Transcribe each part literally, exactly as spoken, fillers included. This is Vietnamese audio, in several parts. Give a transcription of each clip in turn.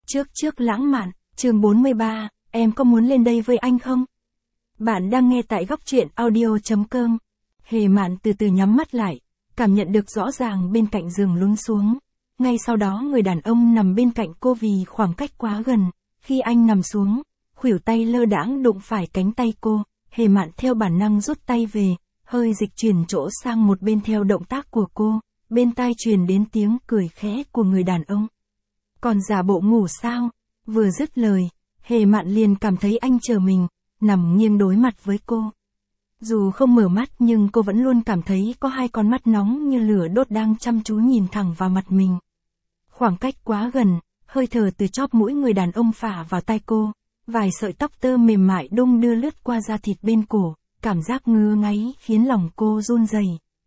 Trước trước lãng mạn, chương bốn mươi ba, em có muốn lên đây với anh không? Bạn đang nghe tại góc truyện audio.com. Hề Mạn từ từ nhắm mắt lại, cảm nhận được rõ ràng bên cạnh giường lún xuống. Ngay sau đó người đàn ông nằm bên cạnh cô vì khoảng cách quá gần. Khi anh nằm xuống, khuỷu tay lơ đãng đụng phải cánh tay cô, Hề Mạn theo bản năng rút tay về, hơi dịch chuyển chỗ sang một bên theo động tác của cô, bên tai truyền đến tiếng cười khẽ của người đàn ông. Còn giả bộ ngủ sao? Vừa dứt lời, Hề Mạn liền cảm thấy anh chờ mình, nằm nghiêng đối mặt với cô. Dù không mở mắt nhưng cô vẫn luôn cảm thấy có hai con mắt nóng như lửa đốt đang chăm chú nhìn thẳng vào mặt mình. Khoảng cách quá gần, hơi thở từ chóp mũi người đàn ông phả vào tai cô, vài sợi tóc tơ mềm mại đung đưa lướt qua da thịt bên cổ, cảm giác ngứa ngáy khiến lòng cô run rẩy.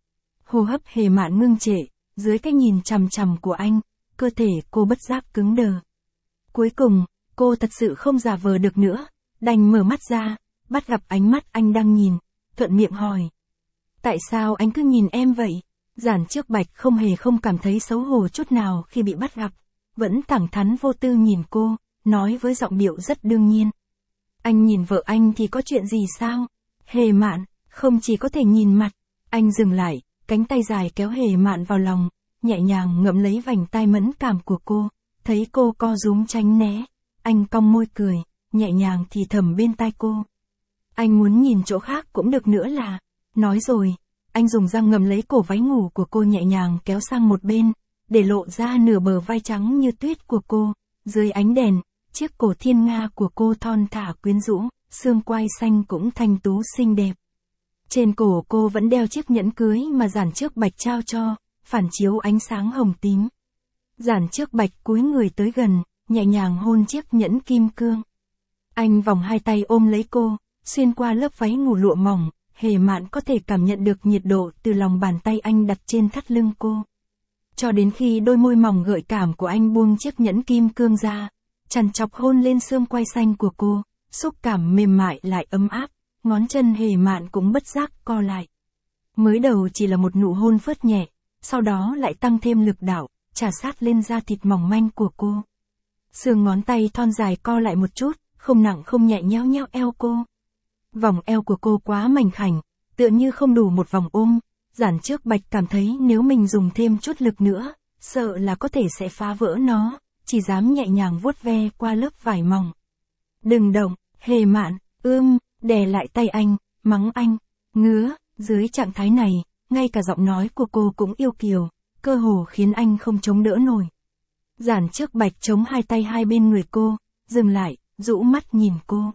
Hô hấp Hề Mạn ngưng trệ, dưới cái nhìn chằm chằm của anh, cơ thể cô bất giác cứng đờ. Cuối cùng, cô thật sự không giả vờ được nữa, đành mở mắt ra, bắt gặp ánh mắt anh đang nhìn, thuận miệng hỏi. Tại sao anh cứ nhìn em vậy? Giản Trước Bạch không hề không cảm thấy xấu hổ chút nào khi bị bắt gặp, vẫn thẳng thắn vô tư nhìn cô, nói với giọng điệu rất đương nhiên. Anh nhìn vợ anh thì có chuyện gì sao? Hề Mạn, không chỉ có thể nhìn mặt. Anh dừng lại, cánh tay dài kéo Hề Mạn vào lòng, nhẹ nhàng ngậm lấy vành tai mẫn cảm của cô, thấy cô co rúm tránh né. Anh cong môi cười, nhẹ nhàng thì thầm bên tai cô. Anh muốn nhìn chỗ khác cũng được nữa là. Nói rồi, anh dùng răng ngậm lấy cổ váy ngủ của cô nhẹ nhàng kéo sang một bên, để lộ ra nửa bờ vai trắng như tuyết của cô. Dưới ánh đèn, chiếc cổ thiên nga của cô thon thả quyến rũ, xương quai xanh cũng thanh tú xinh đẹp. Trên cổ cô vẫn đeo chiếc nhẫn cưới mà Giản Trước Bạch trao cho, phản chiếu ánh sáng hồng tím. Giản Trước Bạch cúi người tới gần, nhẹ nhàng hôn chiếc nhẫn kim cương. Anh vòng hai tay ôm lấy cô, xuyên qua lớp váy ngủ lụa mỏng, Hề Mạn có thể cảm nhận được nhiệt độ từ lòng bàn tay anh đặt trên thắt lưng cô. Cho đến khi đôi môi mỏng gợi cảm của anh buông chiếc nhẫn kim cương ra, chằn chọc hôn lên xương quai xanh của cô, xúc cảm mềm mại lại ấm áp, ngón chân Hề Mạn cũng bất giác co lại. Mới đầu chỉ là một nụ hôn phớt nhẹ, sau đó lại tăng thêm lực đạo, chà sát lên da thịt mỏng manh của cô. Xương ngón tay thon dài co lại một chút, không nặng không nhẹ nhéo nhéo eo cô. Vòng eo của cô quá mảnh khảnh, tựa như không đủ một vòng ôm. Giản Trước Bạch cảm thấy nếu mình dùng thêm chút lực nữa, sợ là có thể sẽ phá vỡ nó, chỉ dám nhẹ nhàng vuốt ve qua lớp vải mỏng. Đừng động, Hề Mạn, ưm, đè lại tay anh, mắng anh, ngứa. Dưới trạng thái này, ngay cả giọng nói của cô cũng yêu kiều, cơ hồ khiến anh không chống đỡ nổi. Giản Trước Bạch chống hai tay hai bên người cô, dừng lại, rũ mắt nhìn cô.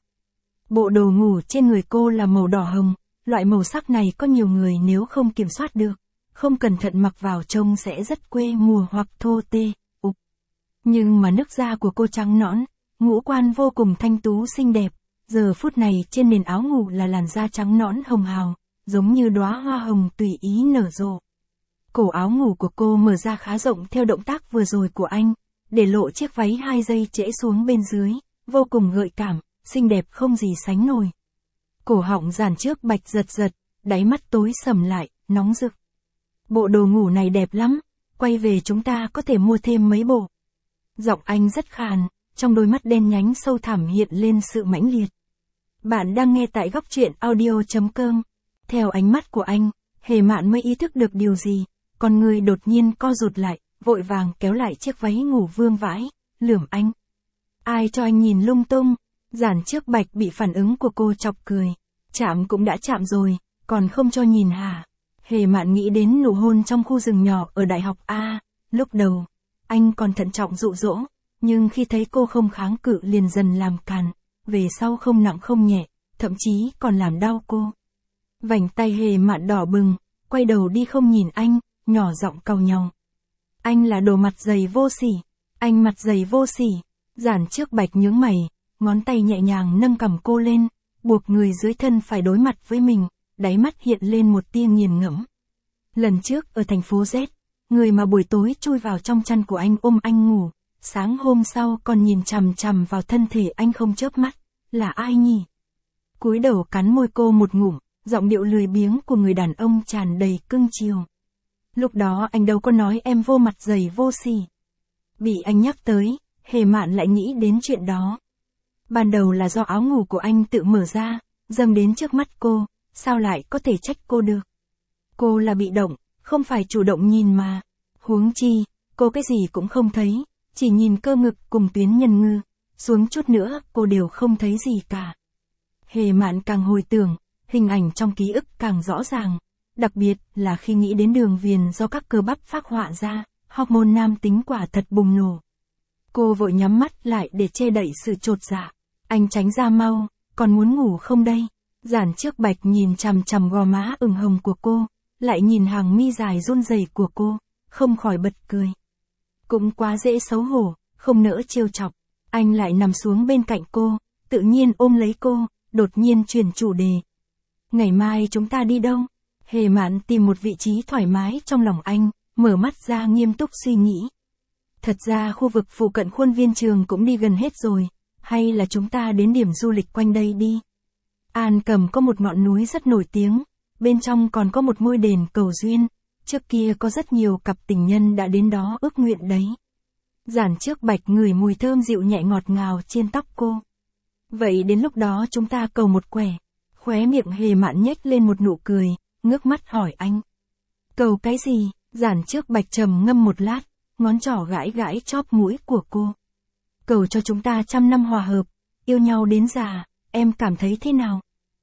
Bộ đồ ngủ trên người cô là màu đỏ hồng, loại màu sắc này có nhiều người nếu không kiểm soát được, không cẩn thận mặc vào trông sẽ rất quê mùa hoặc thô tê, ục. Nhưng mà nước da của cô trắng nõn, ngũ quan vô cùng thanh tú xinh đẹp, giờ phút này trên nền áo ngủ là làn da trắng nõn hồng hào, giống như đóa hoa hồng tùy ý nở rộ. Cổ áo ngủ của cô mở ra khá rộng theo động tác vừa rồi của anh, để lộ chiếc váy hai dây trễ xuống bên dưới, vô cùng gợi cảm, xinh đẹp không gì sánh nổi. Cổ họng Giản Trước Bạch giật giật, đáy mắt tối sầm lại, nóng rực. Bộ đồ ngủ này đẹp lắm, quay về chúng ta có thể mua thêm mấy bộ. Giọng anh rất khàn, trong đôi mắt đen nhánh sâu thẳm hiện lên sự mãnh liệt. Bạn đang nghe tại góc truyện audio.com. Theo ánh mắt của anh, Hề Mạn mới ý thức được điều gì, con người đột nhiên co rụt lại, vội vàng kéo lại chiếc váy ngủ vương vãi, lườm anh. Ai cho anh nhìn lung tung? Giản Trước Bạch bị phản ứng của cô chọc cười. Chạm cũng đã chạm rồi, còn không cho nhìn hả? Hề Mạn nghĩ đến nụ hôn trong khu rừng nhỏ ở đại học A, lúc đầu, anh còn thận trọng dụ dỗ, nhưng khi thấy cô không kháng cự liền dần làm càn, về sau không nặng không nhẹ, thậm chí còn làm đau cô. Vành tay Hề Mạn đỏ bừng, quay đầu đi không nhìn anh, nhỏ giọng cau nhau. Anh là đồ mặt dày vô sỉ, anh mặt dày vô sỉ. Giản Trước Bạch nhướng mày, ngón tay nhẹ nhàng nâng cằm cô lên, buộc người dưới thân phải đối mặt với mình, đáy mắt hiện lên một tia nghiền ngẫm. Lần trước ở thành phố Z, người mà buổi tối chui vào trong chăn của anh ôm anh ngủ, sáng hôm sau còn nhìn chằm chằm vào thân thể anh không chớp mắt, là ai nhỉ? Cúi đầu cắn môi cô một ngụm, giọng điệu lười biếng của người đàn ông tràn đầy cưng chiều. Lúc đó anh đâu có nói em vô mặt dày vô sỉ. Bị anh nhắc tới, Hề Mạn lại nghĩ đến chuyện đó. Ban đầu là do áo ngủ của anh tự mở ra, dâng đến trước mắt cô, sao lại có thể trách cô được. Cô là bị động, không phải chủ động nhìn mà. Huống chi, cô cái gì cũng không thấy, chỉ nhìn cơ ngực cùng tuyến nhân ngư, xuống chút nữa cô đều không thấy gì cả. Hề Mạn càng hồi tưởng, hình ảnh trong ký ức càng rõ ràng, đặc biệt là khi nghĩ đến đường viền do các cơ bắp phác họa ra, hormone nam tính quả thật bùng nổ. Cô vội nhắm mắt lại để che đậy sự chột dạ. Anh tránh ra mau, còn muốn ngủ không đây? Giản Trước Bạch nhìn chằm chằm gò má ửng hồng của cô, lại nhìn hàng mi dài run rẩy của cô, không khỏi bật cười. Cũng quá dễ xấu hổ, không nỡ trêu chọc. Anh lại nằm xuống bên cạnh cô, tự nhiên ôm lấy cô, đột nhiên chuyển chủ đề. Ngày mai chúng ta đi đâu? Hề Mạn tìm một vị trí thoải mái trong lòng anh, mở mắt ra nghiêm túc suy nghĩ. Thật ra khu vực phụ cận khuôn viên trường cũng đi gần hết rồi, hay là chúng ta đến điểm du lịch quanh đây đi. An Cầm có một ngọn núi rất nổi tiếng, bên trong còn có một ngôi đền cầu duyên, trước kia có rất nhiều cặp tình nhân đã đến đó ước nguyện đấy. Giản Trước Bạch ngửi mùi thơm dịu nhẹ ngọt ngào trên tóc cô. Vậy đến lúc đó chúng ta cầu một quẻ. Khóe miệng Hề Mạn nhếch lên một nụ cười, ngước mắt hỏi anh. Cầu cái gì? Giản Trước Bạch trầm ngâm một lát, ngón trỏ gãi gãi chóp mũi của cô. Cầu cho chúng ta trăm năm hòa hợp, yêu nhau đến già, em cảm thấy thế nào?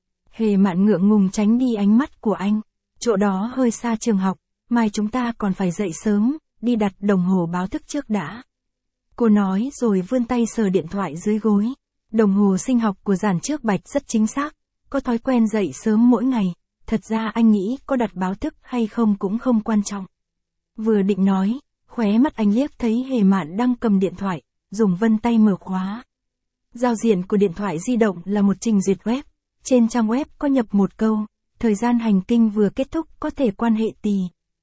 Hề Mạn ngượng ngùng tránh đi ánh mắt của anh. Chỗ đó hơi xa trường học, mai chúng ta còn phải dậy sớm, đi đặt đồng hồ báo thức trước đã. Cô nói rồi vươn tay sờ điện thoại dưới gối. Đồng hồ sinh học của Giản Trước Bạch rất chính xác, có thói quen dậy sớm mỗi ngày, thật ra anh nghĩ có đặt báo thức hay không cũng không quan trọng. Vừa định nói, khóe mắt anh liếc thấy Hề Mạn đang cầm điện thoại, dùng vân tay mở khóa. Giao diện của điện thoại di động là một trình duyệt web, trên trang web có nhập một câu, thời gian hành kinh vừa kết thúc có thể quan hệ tỳ.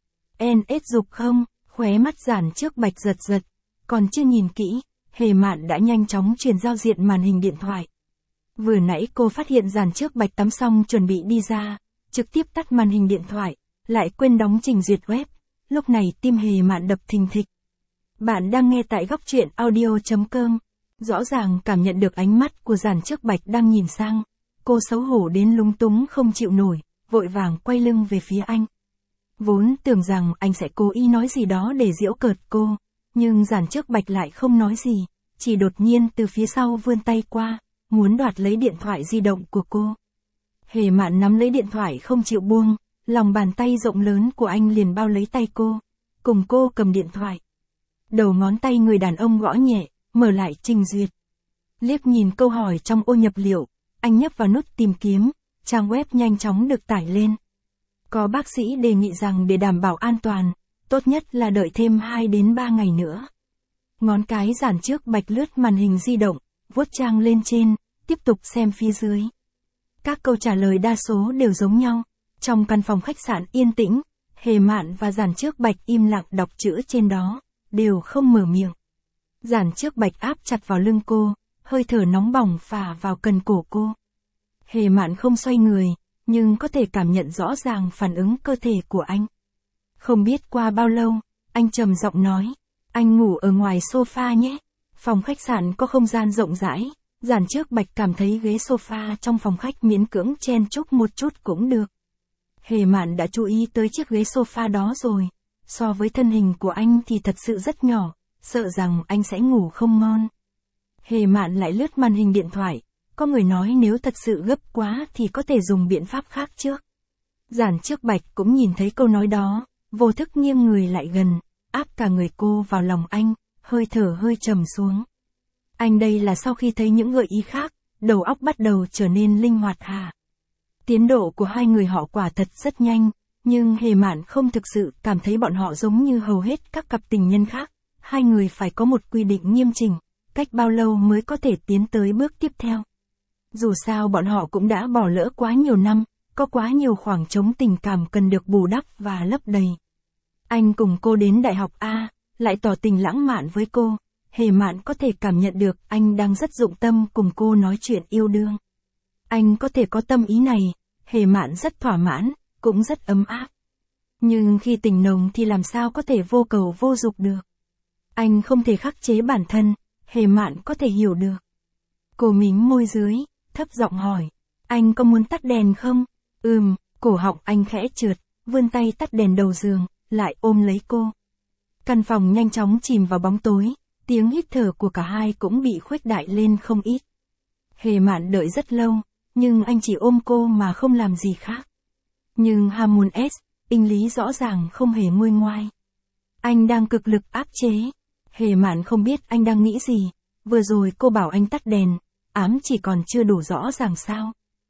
En ết dục không, khóe mắt Giản Trước Bạch giật giật, còn chưa nhìn kỹ, Hề Mạn đã nhanh chóng truyền giao diện màn hình điện thoại. Vừa nãy cô phát hiện Giản Trước Bạch tắm xong chuẩn bị đi ra, trực tiếp tắt màn hình điện thoại, lại quên đóng trình duyệt web, lúc này tim Hề Mạn đập thình thịch. Bạn đang nghe tại góc truyện audio chấm com, rõ ràng cảm nhận được ánh mắt của Giản Trước Bạch đang nhìn sang, cô xấu hổ đến lúng túng không chịu nổi, vội vàng quay lưng về phía anh. Vốn tưởng rằng anh sẽ cố ý nói gì đó để giễu cợt cô, nhưng Giản Trước Bạch lại không nói gì, chỉ đột nhiên từ phía sau vươn tay qua, muốn đoạt lấy điện thoại di động của cô. Hề Mạn nắm lấy điện thoại không chịu buông, lòng bàn tay rộng lớn của anh liền bao lấy tay cô, cùng cô cầm điện thoại. Đầu ngón tay người đàn ông gõ nhẹ, mở lại trình duyệt. Liếc nhìn câu hỏi trong ô nhập liệu, anh nhấp vào nút tìm kiếm, trang web nhanh chóng được tải lên. Có bác sĩ đề nghị rằng để đảm bảo an toàn, tốt nhất là đợi thêm hai đến ba ngày nữa. Ngón cái Giản Trước Bạch lướt màn hình di động, vuốt trang lên trên, tiếp tục xem phía dưới. Các câu trả lời đa số đều giống nhau. Trong căn phòng khách sạn yên tĩnh, Hề Mạn và Giản Trước Bạch im lặng đọc chữ trên đó, đều không mở miệng. Giản Trước Bạch áp chặt vào lưng cô, hơi thở nóng bỏng phả vào cần cổ cô. Hề Mạn không xoay người, nhưng có thể cảm nhận rõ ràng phản ứng cơ thể của anh. Không biết qua bao lâu, anh trầm giọng nói, anh ngủ ở ngoài sofa nhé. Phòng khách sạn có không gian rộng rãi, Giản Trước Bạch cảm thấy ghế sofa trong phòng khách miễn cưỡng chen chúc một chút cũng được. Hề Mạn đã chú ý tới chiếc ghế sofa đó rồi, so với thân hình của anh thì thật sự rất nhỏ, sợ rằng anh sẽ ngủ không ngon. Hề Mạn lại lướt màn hình điện thoại, có người nói nếu thật sự gấp quá thì có thể dùng biện pháp khác trước. Giản Trước Bạch cũng nhìn thấy câu nói đó, vô thức nghiêng người lại gần, áp cả người cô vào lòng anh, hơi thở hơi trầm xuống. Anh đây là sau khi thấy những gợi ý khác, đầu óc bắt đầu trở nên linh hoạt hả? Tiến độ của hai người họ quả thật rất nhanh, nhưng Hề Mạn không thực sự cảm thấy bọn họ giống như hầu hết các cặp tình nhân khác. Hai người phải có một quy định nghiêm chỉnh, cách bao lâu mới có thể tiến tới bước tiếp theo. Dù sao bọn họ cũng đã bỏ lỡ quá nhiều năm, có quá nhiều khoảng trống tình cảm cần được bù đắp và lấp đầy. Anh cùng cô đến đại học A, lại tỏ tình lãng mạn với cô. Hề Mạn có thể cảm nhận được anh đang rất dụng tâm cùng cô nói chuyện yêu đương. Anh có thể có tâm ý này, Hề Mạn rất thỏa mãn, cũng rất ấm áp. Nhưng khi tình nồng thì làm sao có thể vô cầu vô dục được. Anh không thể khắc chế bản thân, Hề Mạn có thể hiểu được. Cô mím môi dưới, thấp giọng hỏi. Anh có muốn tắt đèn không? Ừm, cổ họng anh khẽ trượt, vươn tay tắt đèn đầu giường, lại ôm lấy cô. Căn phòng nhanh chóng chìm vào bóng tối, tiếng hít thở của cả hai cũng bị khuếch đại lên không ít. Hề Mạn đợi rất lâu, nhưng anh chỉ ôm cô mà không làm gì khác. Nhưng Hamun S, Inh Lý rõ ràng không hề nguôi ngoai. Anh đang cực lực áp chế. Hề Mạn không biết anh đang nghĩ gì, vừa rồi cô bảo anh tắt đèn, ám chỉ còn chưa đủ rõ ràng sao.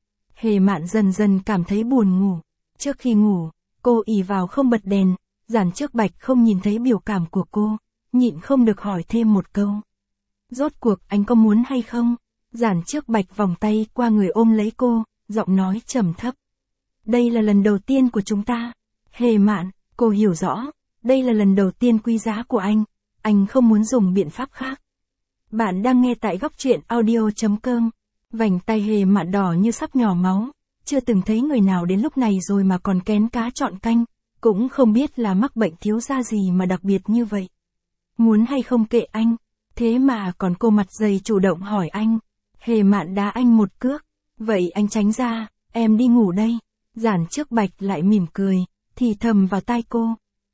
Hề Mạn dần dần cảm thấy buồn ngủ. Trước khi ngủ, cô ì vào không bật đèn, Giản Trước Bạch không nhìn thấy biểu cảm của cô, nhịn không được hỏi thêm một câu. Rốt cuộc anh có muốn hay không? Giản Trước Bạch vòng tay qua người ôm lấy cô, giọng nói trầm thấp. Đây là lần đầu tiên của chúng ta. Hề Mạn, cô hiểu rõ, đây là lần đầu tiên quý giá của anh, anh không muốn dùng biện pháp khác. Bạn đang nghe tại góc truyện audio.com. Vành tay Hề Mạn đỏ như sắp nhỏ máu, chưa từng thấy người nào đến lúc này rồi mà còn kén cá chọn canh, cũng không biết là mắc bệnh thiếu da gì mà đặc biệt như vậy. Muốn hay không kệ anh, thế mà còn cô mặt dày chủ động hỏi anh. Hề Mạn đá anh một cước, vậy anh tránh ra, em đi ngủ đây. Giản Trước Bạch lại mỉm cười, thì thầm vào tai cô.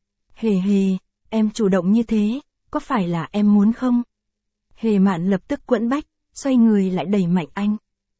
Hề hề, em chủ động như thế, có phải là em muốn không? Hề Mạn lập tức quẫn bách, xoay người lại đẩy mạnh anh.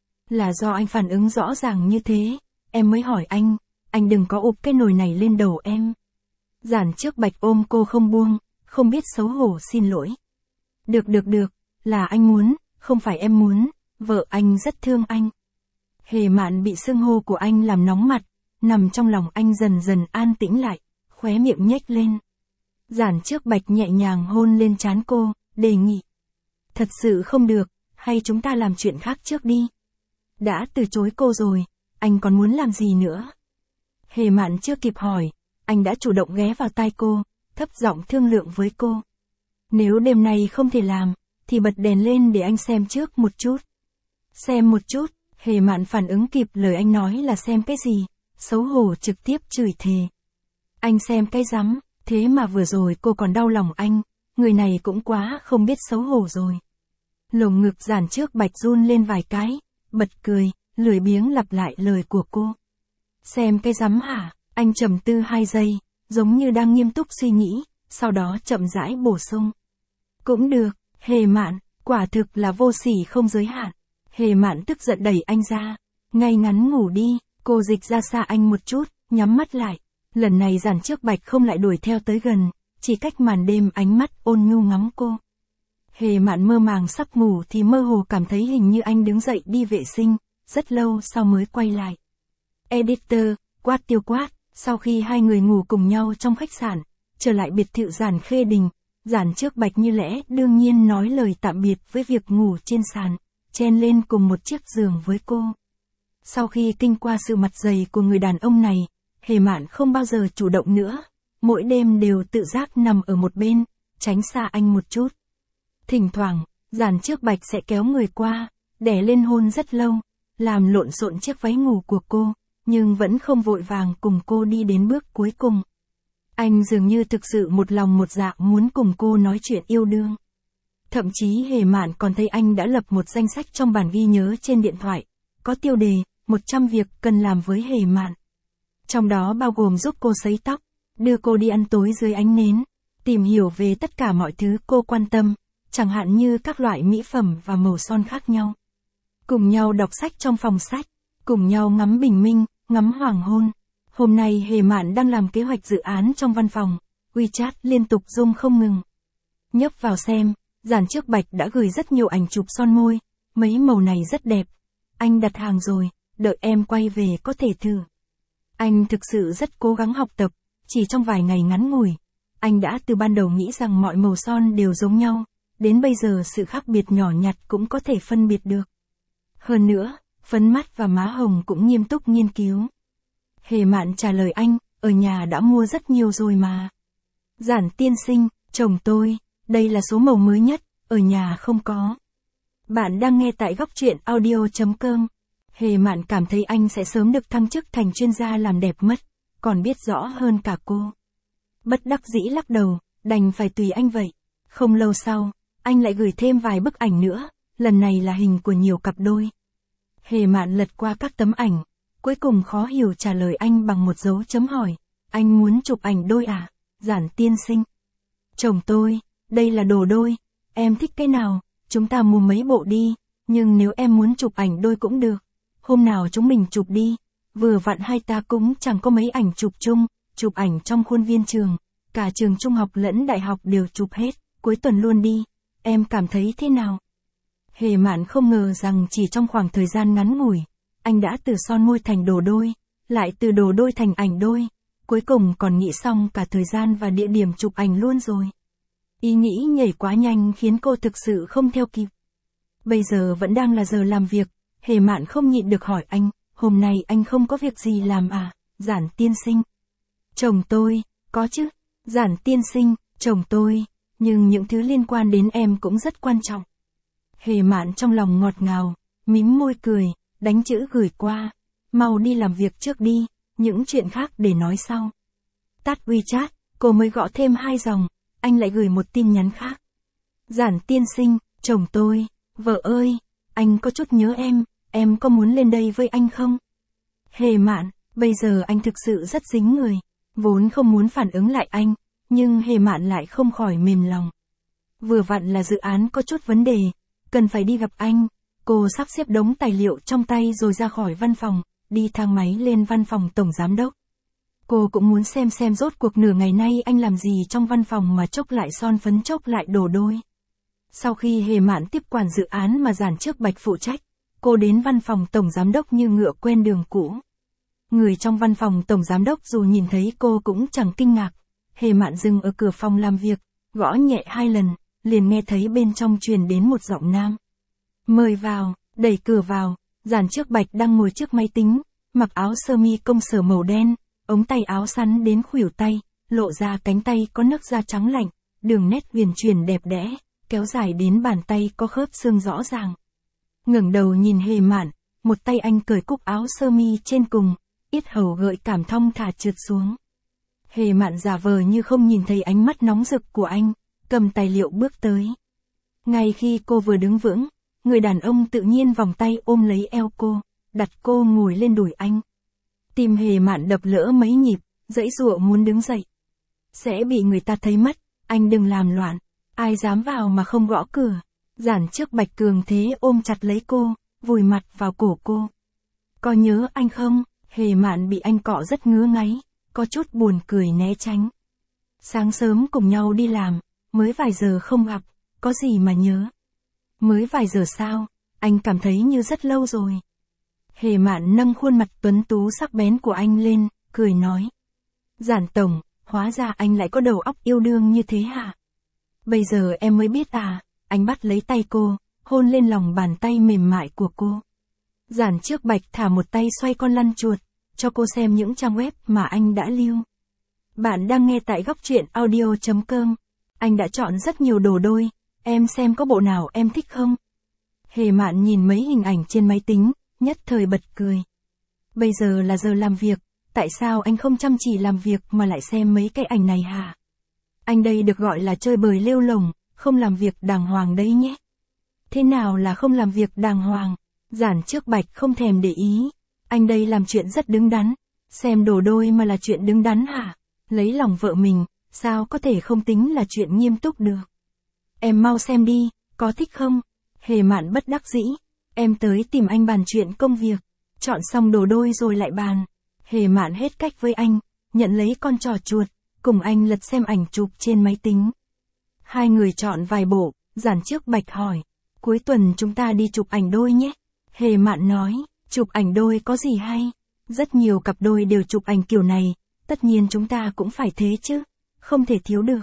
Là do anh phản ứng rõ ràng như thế, em mới hỏi anh, anh đừng có ụp cái nồi này lên đầu em. Giản Trước Bạch ôm cô không buông, không biết xấu hổ xin lỗi. Được được được, là anh muốn, không phải em muốn, vợ anh rất thương anh. Hề Mạn bị xưng hô của anh làm nóng mặt, nằm trong lòng anh dần dần an tĩnh lại, khóe miệng nhếch lên. Giản Trước Bạch nhẹ nhàng hôn lên trán cô, đề nghị. Thật sự không được, hay chúng ta làm chuyện khác trước đi. Đã từ chối cô rồi, anh còn muốn làm gì nữa? Hề Mạn chưa kịp hỏi, anh đã chủ động ghé vào tai cô, thấp giọng thương lượng với cô. Nếu đêm nay không thể làm, thì bật đèn lên để anh xem trước một chút. Xem một chút, Hề Mạn phản ứng kịp lời anh nói là xem cái gì, xấu hổ trực tiếp chửi thề. Anh xem cái rắm, thế mà vừa rồi cô còn đau lòng anh, người này cũng quá không biết xấu hổ rồi. Lồng ngực Giản Trước Bạch run lên vài cái, bật cười, lười biếng lặp lại lời của cô. Xem cái rắm hả? Anh trầm tư hai giây, giống như đang nghiêm túc suy nghĩ, sau đó chậm rãi bổ sung. Cũng được, Hề Mạn, quả thực là vô sỉ không giới hạn. Hề Mạn tức giận đẩy anh ra. Ngay ngắn ngủ đi, cô dịch ra xa anh một chút, nhắm mắt lại. Lần này Giản Trước Bạch không lại đuổi theo tới gần, chỉ cách màn đêm ánh mắt ôn nhu ngắm cô. Hề Mạn mơ màng sắp ngủ thì mơ hồ cảm thấy hình như anh đứng dậy đi vệ sinh, rất lâu sau mới quay lại. Editor, quát tiêu quát, sau khi hai người ngủ cùng nhau trong khách sạn, trở lại biệt thự Giản Khê Đình, Giản Trước Bạch như lẽ đương nhiên nói lời tạm biệt với việc ngủ trên sàn, chen lên cùng một chiếc giường với cô. Sau khi kinh qua sự mặt dày của người đàn ông này, Hề Mạn không bao giờ chủ động nữa, mỗi đêm đều tự giác nằm ở một bên, tránh xa anh một chút. Thỉnh thoảng, Giản Trước Bạch sẽ kéo người qua, đè lên hôn rất lâu, làm lộn xộn chiếc váy ngủ của cô, nhưng vẫn không vội vàng cùng cô đi đến bước cuối cùng. Anh dường như thực sự một lòng một dạ muốn cùng cô nói chuyện yêu đương. Thậm chí Hề Mạn còn thấy anh đã lập một danh sách trong bản ghi nhớ trên điện thoại, có tiêu đề, một trăm việc cần làm với Hề Mạn. Trong đó bao gồm giúp cô sấy tóc, đưa cô đi ăn tối dưới ánh nến, tìm hiểu về tất cả mọi thứ cô quan tâm, chẳng hạn như các loại mỹ phẩm và màu son khác nhau. Cùng nhau đọc sách trong phòng sách, cùng nhau ngắm bình minh, ngắm hoàng hôn. Hôm nay Hề Mạn đang làm kế hoạch dự án trong văn phòng, WeChat liên tục rung không ngừng. Nhấp vào xem, Giản Trước Bạch đã gửi rất nhiều ảnh chụp son môi, mấy màu này rất đẹp. Anh đặt hàng rồi, đợi em quay về có thể thử. Anh thực sự rất cố gắng học tập, chỉ trong vài ngày ngắn ngủi. Anh đã từ ban đầu nghĩ rằng mọi màu son đều giống nhau, đến bây giờ sự khác biệt nhỏ nhặt cũng có thể phân biệt được. Hơn nữa, phấn mắt và má hồng cũng nghiêm túc nghiên cứu. Hề Mạn trả lời anh, ở nhà đã mua rất nhiều rồi mà. Giản tiên sinh, chồng tôi, đây là số màu mới nhất, ở nhà không có. Bạn đang nghe tại góc truyện audio.com. Hề Mạn cảm thấy anh sẽ sớm được thăng chức thành chuyên gia làm đẹp mất, còn biết rõ hơn cả cô. Bất đắc dĩ lắc đầu, đành phải tùy anh vậy. Không lâu sau, anh lại gửi thêm vài bức ảnh nữa, lần này là hình của nhiều cặp đôi. Hề Mạn lật qua các tấm ảnh, cuối cùng khó hiểu trả lời anh bằng một dấu chấm hỏi. Anh muốn chụp ảnh đôi à? Giản tiên sinh. Chồng tôi, đây là đồ đôi, em thích cái nào, chúng ta mua mấy bộ đi, nhưng nếu em muốn chụp ảnh đôi cũng được. Hôm nào chúng mình chụp đi, vừa vặn hai ta cũng chẳng có mấy ảnh chụp chung, chụp ảnh trong khuôn viên trường, cả trường trung học lẫn đại học đều chụp hết, cuối tuần luôn đi, em cảm thấy thế nào? Hề Mạn không ngờ rằng chỉ trong khoảng thời gian ngắn ngủi, anh đã từ son môi thành đồ đôi, lại từ đồ đôi thành ảnh đôi, cuối cùng còn nghĩ xong cả thời gian và địa điểm chụp ảnh luôn rồi. Ý nghĩ nhảy quá nhanh khiến cô thực sự không theo kịp. Bây giờ vẫn đang là giờ làm việc, Hề Mạn không nhịn được hỏi anh, hôm nay anh không có việc gì làm à, Giản tiên sinh? Chồng tôi, có chứ, Giản tiên sinh, chồng tôi, nhưng những thứ liên quan đến em cũng rất quan trọng. Hề Mạn trong lòng ngọt ngào, mím môi cười, đánh chữ gửi qua, mau đi làm việc trước đi, những chuyện khác để nói sau. Tắt WeChat, cô mới gõ thêm hai dòng, anh lại gửi một tin nhắn khác. Giản tiên sinh, chồng tôi, vợ ơi, anh có chút nhớ em, em có muốn lên đây với anh không? Hề Mạn, bây giờ anh thực sự rất dính người, vốn không muốn phản ứng lại anh, nhưng Hề Mạn lại không khỏi mềm lòng. Vừa vặn là dự án có chút vấn đề, cần phải đi gặp anh, cô sắp xếp đống tài liệu trong tay rồi ra khỏi văn phòng, đi thang máy lên văn phòng tổng giám đốc. Cô cũng muốn xem xem rốt cuộc nửa ngày nay anh làm gì trong văn phòng mà chốc lại son phấn chốc lại đồ đôi. Sau khi Hề Mạn tiếp quản dự án mà Giản Trước Bạch phụ trách, cô đến văn phòng tổng giám đốc như ngựa quen đường cũ. Người trong văn phòng tổng giám đốc dù nhìn thấy cô cũng chẳng kinh ngạc. Hề Mạn dừng ở cửa phòng làm việc, gõ nhẹ hai lần, liền nghe thấy bên trong truyền đến một giọng nam. Mời vào, đẩy cửa vào, Giản Trước Bạch đang ngồi trước máy tính, mặc áo sơ mi công sở màu đen, ống tay áo sắn đến khuỷu tay, lộ ra cánh tay có nấc da trắng lạnh, đường nét huyền chuyển đẹp đẽ, kéo dài đến bàn tay có khớp xương rõ ràng. Ngẩng đầu nhìn Hề Mạn, một tay anh cởi cúc áo sơ mi trên cùng, yết hầu gợi cảm thong thả trượt xuống. Hề Mạn giả vờ như không nhìn thấy ánh mắt nóng rực của anh, cầm tài liệu bước tới. Ngay khi cô vừa đứng vững, người đàn ông tự nhiên vòng tay ôm lấy eo cô, đặt cô ngồi lên đùi anh. Tim Hề Mạn đập lỡ mấy nhịp, giãy giụa muốn đứng dậy. Sẽ bị người ta thấy mất, anh đừng làm loạn, ai dám vào mà không gõ cửa. Giản Trước Bạch cường thế ôm chặt lấy cô, vùi mặt vào cổ cô. Có nhớ anh không? Hề Mạn bị anh cọ rất ngứa ngáy, có chút buồn cười né tránh. Sáng sớm cùng nhau đi làm, mới vài giờ không gặp, có gì mà nhớ. Mới vài giờ sao, anh cảm thấy như rất lâu rồi. Hề Mạn nâng khuôn mặt tuấn tú sắc bén của anh lên, cười nói. Giản tổng, hóa ra anh lại có đầu óc yêu đương như thế hả? Bây giờ em mới biết à, anh bắt lấy tay cô, hôn lên lòng bàn tay mềm mại của cô. Giản Trước Bạch thả một tay xoay con lăn chuột, cho cô xem những trang web mà anh đã lưu. Bạn đang nghe tại góc truyện audio chấm com. Anh đã chọn rất nhiều đồ đôi, em xem có bộ nào em thích không? Hề Mạn nhìn mấy hình ảnh trên máy tính, nhất thời bật cười. Bây giờ là giờ làm việc, tại sao anh không chăm chỉ làm việc mà lại xem mấy cái ảnh này hả? Anh đây được gọi là chơi bời lêu lổng, không làm việc đàng hoàng đấy nhé. Thế nào là không làm việc đàng hoàng? Giản Trước Bạch không thèm để ý. Anh đây làm chuyện rất đứng đắn. Xem đồ đôi mà là chuyện đứng đắn hả? Lấy lòng vợ mình, sao có thể không tính là chuyện nghiêm túc được? Em mau xem đi, có thích không? Hề Mạn bất đắc dĩ. Em tới tìm anh bàn chuyện công việc. Chọn xong đồ đôi rồi lại bàn. Hề Mạn hết cách với anh, nhận lấy con trò chuột, cùng anh lật xem ảnh chụp trên máy tính. Hai người chọn vài bộ, Giản Trước Bạch hỏi. Cuối tuần chúng ta đi chụp ảnh đôi nhé. Hề Mạn nói, chụp ảnh đôi có gì hay? Rất nhiều cặp đôi đều chụp ảnh kiểu này, tất nhiên chúng ta cũng phải thế chứ, không thể thiếu được.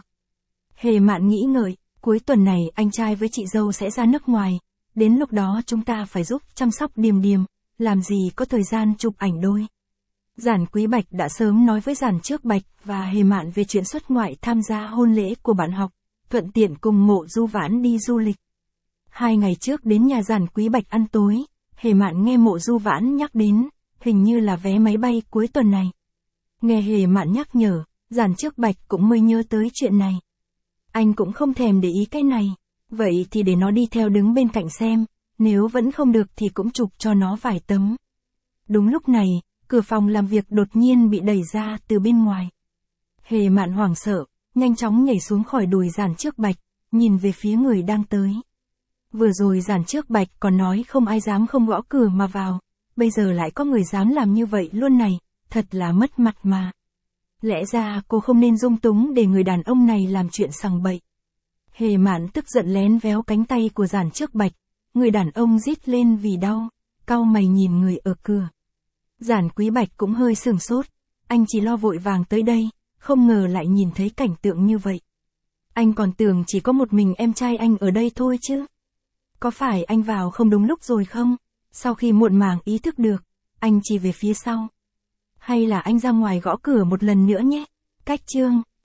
Hề Mạn nghĩ ngợi, cuối tuần này anh trai với chị dâu sẽ ra nước ngoài, đến lúc đó chúng ta phải giúp chăm sóc Điềm Điềm, làm gì có thời gian chụp ảnh đôi. Giản Quý Bạch đã sớm nói với Giản Trước Bạch và Hề Mạn về chuyện xuất ngoại tham gia hôn lễ của bạn học, thuận tiện cùng Mộ Du Vãn đi du lịch. Hai ngày trước đến nhà Giản Quý Bạch ăn tối, Hề Mạn nghe Mộ Du Vãn nhắc đến, hình như là vé máy bay cuối tuần này. Nghe Hề Mạn nhắc nhở, Giản Trước Bạch cũng mới nhớ tới chuyện này. Anh cũng không thèm để ý cái này, Vậy thì để nó đi theo đứng bên cạnh xem, nếu vẫn không được thì cũng chụp cho nó vài tấm. Đúng lúc này, cửa phòng làm việc đột nhiên bị đẩy ra từ bên ngoài. Hề Mạn hoảng sợ, nhanh chóng nhảy xuống khỏi đùi Giản Trước Bạch, nhìn về phía người đang tới. Vừa rồi Giản Trước Bạch còn nói không ai dám không gõ cửa mà vào, bây giờ lại có người dám làm như vậy luôn này, thật là mất mặt mà. Lẽ ra cô không nên dung túng để người đàn ông này làm chuyện sằng bậy. Hề Mạn tức giận lén véo cánh tay của Giản Trước Bạch, người đàn ông rít lên vì đau, cau mày nhìn người ở cửa. Giản Quý Bạch cũng hơi sửng sốt, anh chỉ lo vội vàng tới đây, không ngờ lại nhìn thấy cảnh tượng như vậy. Anh còn tưởng chỉ có một mình em trai anh ở đây thôi chứ. Có phải anh vào không đúng lúc rồi không? Sau khi muộn màng ý thức được, anh chỉ về phía sau. Hay là anh ra ngoài gõ cửa một lần nữa nhé? Cách chương